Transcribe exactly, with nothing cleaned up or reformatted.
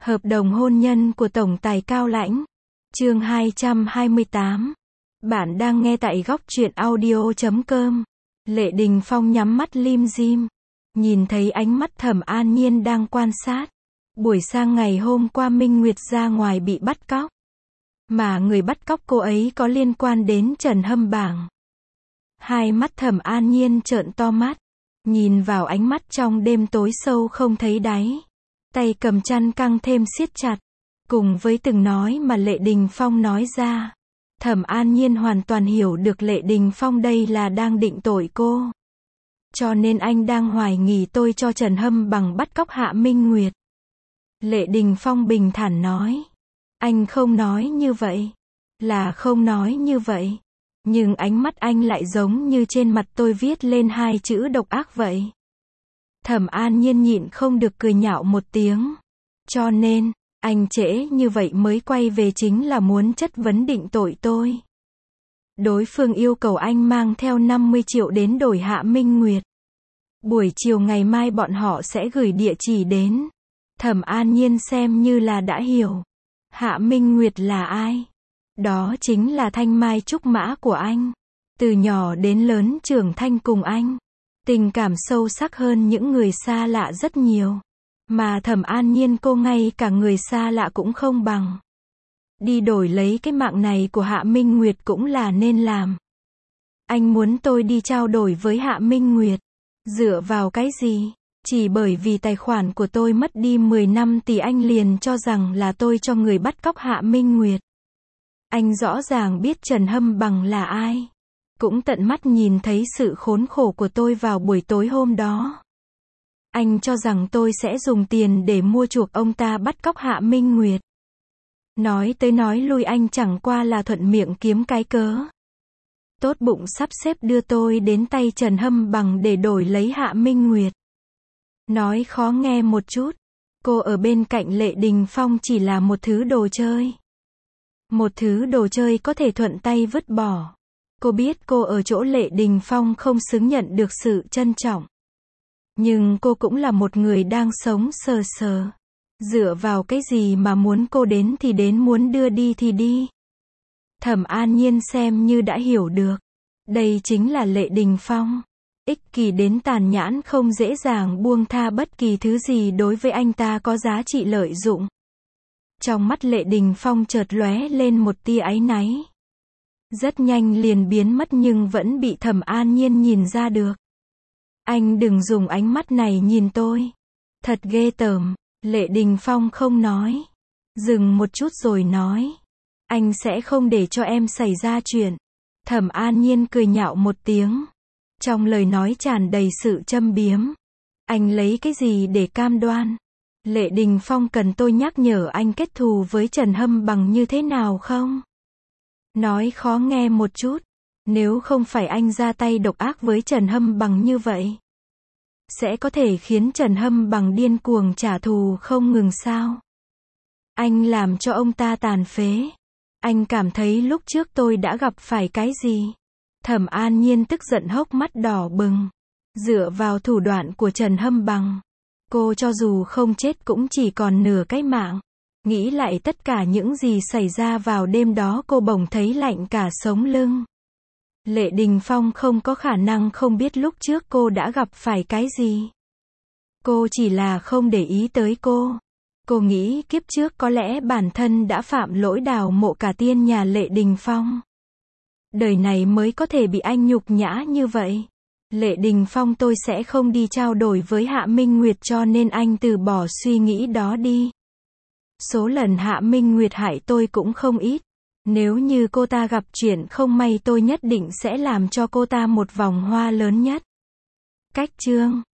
Hợp đồng hôn nhân của Tổng tài Cao Lãnh. Chương hai trăm hai mươi tám. Bạn đang nghe tại góc truyện audio chấm com. Lệ Đình Phong nhắm mắt lim dim. Nhìn thấy ánh mắt Thẩm An Nhiên đang quan sát. Buổi sáng ngày hôm qua Minh Nguyệt ra ngoài bị bắt cóc. Mà người bắt cóc cô ấy có liên quan đến Trần Hâm Bảng. Hai mắt Thẩm An Nhiên trợn to mắt. Nhìn vào ánh mắt trong đêm tối sâu không thấy đáy. Tay cầm chăn căng thêm siết chặt. Cùng với từng nói mà Lệ Đình Phong nói ra. Thẩm An Nhiên hoàn toàn hiểu được Lệ Đình Phong đây là đang định tội cô. Cho nên anh đang hoài nghi tôi cho Trần Hâm Bằng bắt cóc Hạ Minh Nguyệt. Lệ Đình Phong bình thản nói. Anh không nói như vậy. Là không nói như vậy. Nhưng ánh mắt anh lại giống như trên mặt tôi viết lên hai chữ độc ác vậy. Thẩm An Nhiên nhịn không được cười nhạo một tiếng. Cho nên, anh trễ như vậy mới quay về chính là muốn chất vấn định tội tôi. Đối phương yêu cầu anh mang theo năm mươi triệu đến đổi Hạ Minh Nguyệt. Buổi chiều ngày mai bọn họ sẽ gửi địa chỉ đến. Thẩm An Nhiên xem như là đã hiểu. Hạ Minh Nguyệt là ai? Đó chính là thanh mai trúc mã của anh. Từ nhỏ đến lớn trưởng thành cùng anh. Tình cảm sâu sắc hơn những người xa lạ rất nhiều. Mà Thẩm An Nhiên cô ngay cả người xa lạ cũng không bằng. Đi đổi lấy cái mạng này của Hạ Minh Nguyệt cũng là nên làm. Anh muốn tôi đi trao đổi với Hạ Minh Nguyệt. Dựa vào cái gì? Chỉ bởi vì tài khoản của tôi mất đi mười năm thì anh liền cho rằng là tôi cho người bắt cóc Hạ Minh Nguyệt. Anh rõ ràng biết Trần Hâm Bằng là ai. Cũng tận mắt nhìn thấy sự khốn khổ của tôi vào buổi tối hôm đó. Anh cho rằng tôi sẽ dùng tiền để mua chuộc ông ta bắt cóc Hạ Minh Nguyệt. Nói tới nói lui anh chẳng qua là thuận miệng kiếm cái cớ. Tốt bụng sắp xếp đưa tôi đến tay Trần Hâm Bằng để đổi lấy Hạ Minh Nguyệt. Nói khó nghe một chút. Cô ở bên cạnh Lệ Đình Phong chỉ là một thứ đồ chơi. Một thứ đồ chơi có thể thuận tay vứt bỏ. Cô biết cô ở chỗ Lệ Đình Phong không xứng nhận được sự trân trọng. Nhưng cô cũng là một người đang sống sờ sờ. Dựa vào cái gì mà muốn cô đến thì đến, muốn đưa đi thì đi. Thẩm An Nhiên xem như đã hiểu được. Đây chính là Lệ Đình Phong. Ích kỷ đến tàn nhẫn, không dễ dàng buông tha bất kỳ thứ gì đối với anh ta có giá trị lợi dụng. Trong mắt Lệ Đình Phong chợt lóe lên một tia áy náy. Rất nhanh liền biến mất nhưng vẫn bị Thẩm An Nhiên nhìn ra được. Anh đừng dùng ánh mắt này nhìn tôi. Thật ghê tởm. Lệ Đình Phong không nói. Dừng một chút rồi nói. Anh sẽ không để cho em xảy ra chuyện. Thẩm An Nhiên cười nhạo một tiếng. Trong lời nói tràn đầy sự châm biếm. Anh lấy cái gì để cam đoan? Lệ Đình Phong cần tôi nhắc nhở anh kết thù với Trần Hâm Bằng như thế nào không? Nói khó nghe một chút. Nếu không phải anh ra tay độc ác với Trần Hâm Bằng như vậy, sẽ có thể khiến Trần Hâm Bằng điên cuồng trả thù không ngừng sao? Anh làm cho ông ta tàn phế. Anh cảm thấy lúc trước tôi đã gặp phải cái gì? Thẩm An Nhiên tức giận hốc mắt đỏ bừng. Dựa vào thủ đoạn của Trần Hâm Bằng, cô cho dù không chết cũng chỉ còn nửa cái mạng. Nghĩ lại tất cả những gì xảy ra vào đêm đó, cô bỗng thấy lạnh cả sống lưng. Lệ Đình Phong không có khả năng không biết lúc trước cô đã gặp phải cái gì. Cô chỉ là không để ý tới cô. Cô nghĩ kiếp trước có lẽ bản thân đã phạm lỗi đào mộ cả tiên nhà Lệ Đình Phong. Đời này mới có thể bị anh nhục nhã như vậy. Lệ Đình Phong, tôi sẽ không đi trao đổi với Hạ Minh Nguyệt, cho nên anh từ bỏ suy nghĩ đó đi. Số lần Hạ Minh Nguyệt hại tôi cũng không ít. Nếu như cô ta gặp chuyện không may tôi nhất định sẽ làm cho cô ta một vòng hoa lớn nhất. Cách chương